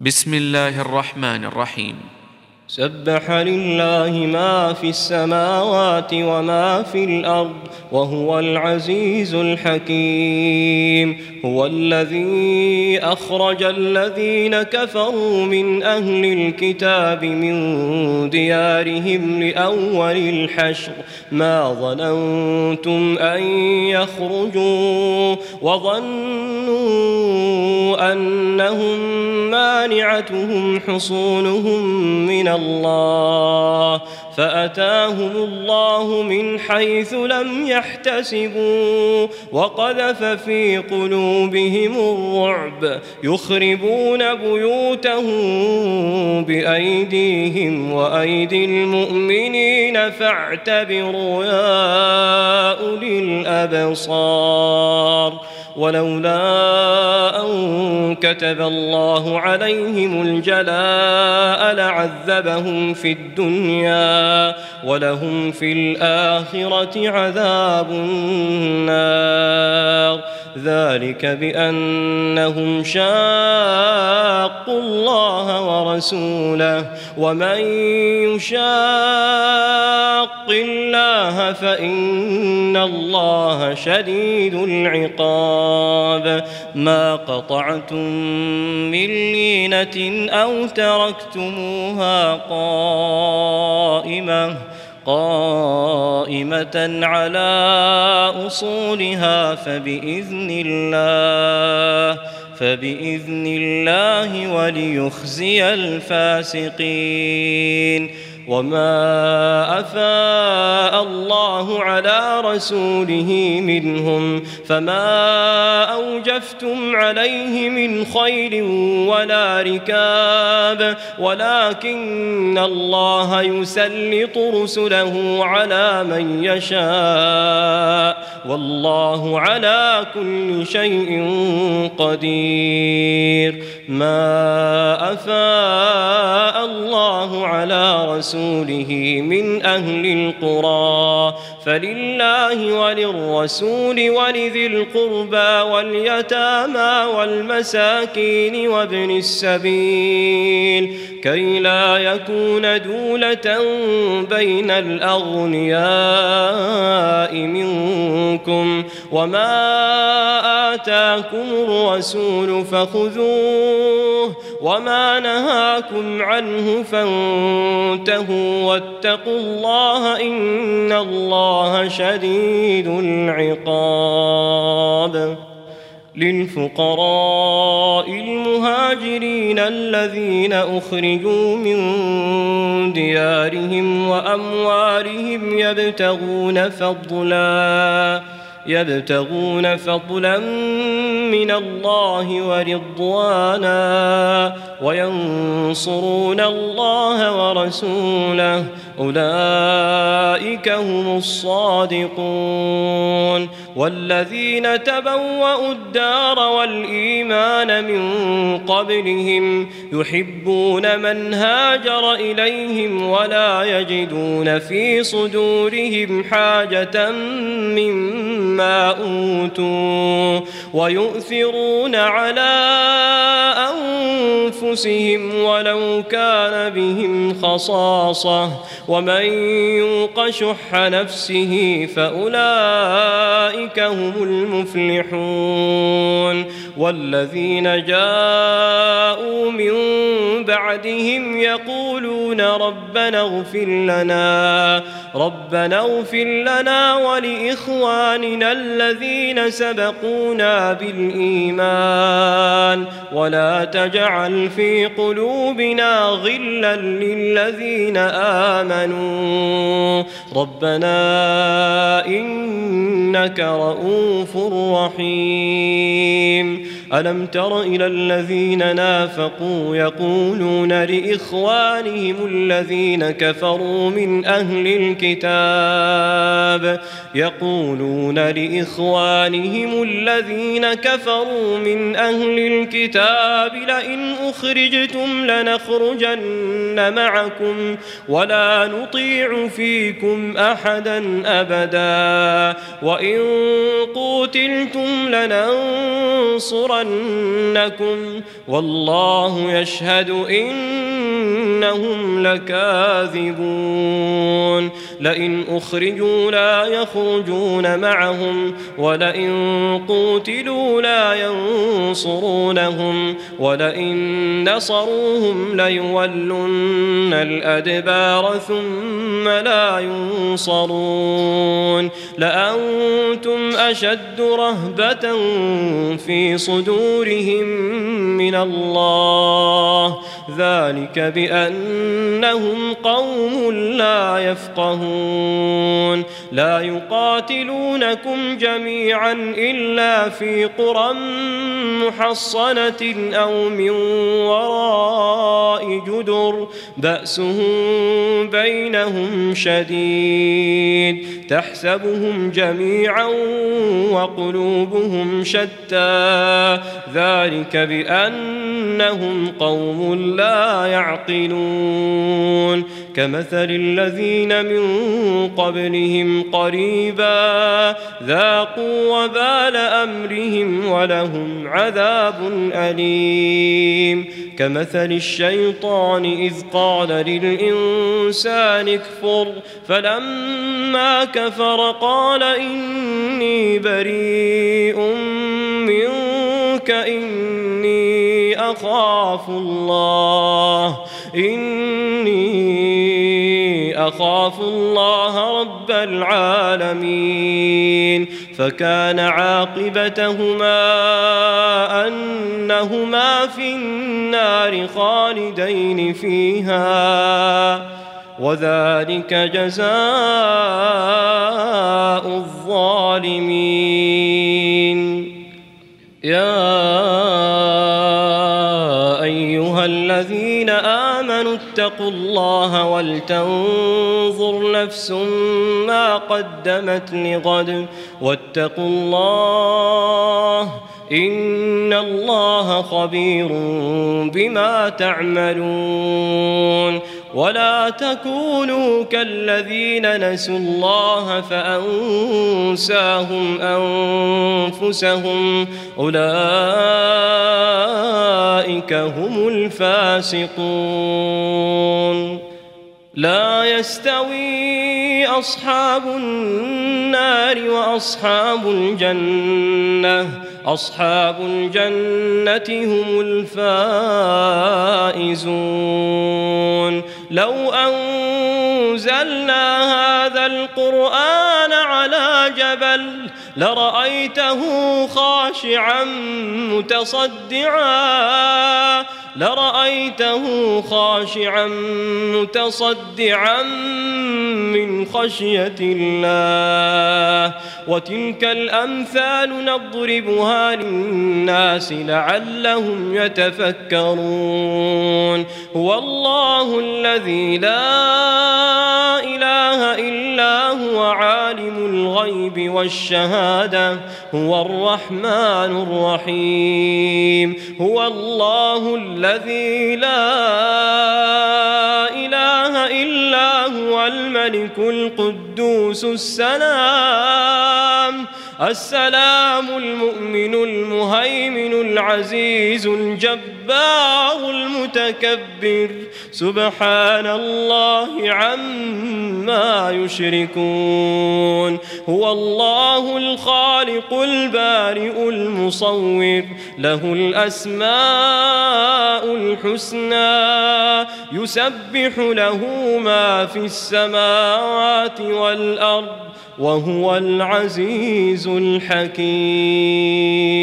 بسم الله الرحمن الرحيم. سبح لله ما في السماوات وما في الأرض وهو العزيز الحكيم. هو الذي أخرج الذين كفروا من أهل الكتاب من ديارهم لأول الحشر ما ظننتم أن يخرجوا وظنوا أنهم مانعتهم حصونهم من الله فأتاهم الله من حيث لم يحتسبوا وقذف في قلوبهم الرعب يخربون بيوتهم بأيديهم وأيدي المؤمنين فاعتبروا يا أولي الأبصار. ولولا أن كتب الله عليهم الجلاء لعذبهم في الدنيا ولهم في الآخرة عذاب النار ذلك بأنهم شاقوا الله ورسوله ومن يشاق الله فإن الله شديد العقاب. ما قطعتم من لينة أو تركتموها قائمة على أصولها فبإذن الله وليخزي الفاسقين. وما أفاء الله على رسوله منهم فما أوجفتم عليه من خيل ولا ركاب ولكن الله يسلط رسله على من يشاء والله على كل شيء قدير. ما أفاء الله على رسوله من أهل القرى فلله وللرسول ولذي القربى واليتامى والمساكين وابن السبيل كي لا يكون دولة بين الأغنياء منكم وما آتاكم الرسول فخذوه وما نهاكم عنه فانتهوا واتقوا الله إن الله شديد العقاب. للفقراء المهاجرين الذين أخرجوا من ديارهم وأموالهم يبتغون فضلا من الله ورضوانا وينصرون الله ورسوله أولئك هم الصادقون. والذين تبوأوا الدار والإيمان من قبلهم يحبون من هاجر إليهم ولا يجدون في صدورهم حاجة مما أوتوا ويؤثرون على أنفسهم ولو كان بهم خصاصة ومن يوق شح نفسه فأولئك هم المفلحون. والذين جاءوا من بعدهم يقولون ربنا اغفر لنا ولإخواننا الذين سبقونا بالإيمان ولا تجعل في قلوبنا غلا للذين آمنوا ربنا إنك رؤوف رحيم. ألم تر إلى الذين نافقوا يقولون لإخوانهم الذين كفروا من أهل الكتاب لئن أخرجتم لنخرجن معكم ولا نطيع فيكم أحدا أبدا وإن قوتلتم لننصرنكم لينصرنكم والله يشهد إنهم لكاذبون لئن أخرجوا لا يخرجون معهم ولئن قوتلوا لا ينصرونهم ولئن نصروهم ليولن الأدبار ثم لا ينصرون لأنتم أشد رهبة في صدورهم من الله ذلك بأنهم قوم لا يفقهون لا يقاتلونكم جميعا إلا في قرى محصنة أو من وراء جدر بأسهم بينهم شديد تحسبهم جميعا وقلوبهم شتى ذلك بأنهم قوم لا يعقلون كمثل الذين من قبلهم قريبا ذاقوا وبال أمرهم ولهم عذاب أليم كمثل الشيطان إذ قال للإنسان اكفر فلما كفر قال إني بريء منك إني أخاف الله رب العالمين فكان عاقبتهما أنهما في النار خالدين فيها وذلك جزاء الظالمين يا أيها الذين آمنوا اتقوا الله ولتنظر نفس ما قدمت لغد واتقوا الله إن الله خبير بما تعملون ولا تكونوا كالذين نسوا الله فأنساهم أنفسهم أولئك هم الفاسقون لا يستوي أصحاب النار وأصحاب الجنة أصحاب الجنة هم الفائزون لو أنزلنا هذا القرآن على جبل لرأيته خاشعا متصدعا من خشية الله وتلك الأمثال نضربها للناس لعلهم يتفكرون هو الله الذي لا إله إلا هو عالم الغيب والشهادة هو الرحمن الرحيم هو الله الذي لا إله إلا هو الملك القدوس السلام المؤمن المهيمن العزيز الجبار المتكبر سبحان الله عما يشركون هو الله الخالق البارئ المصور له الأسماء الحسنى يسبح له ما في السماوات والأرض وهو العزيز الحكيم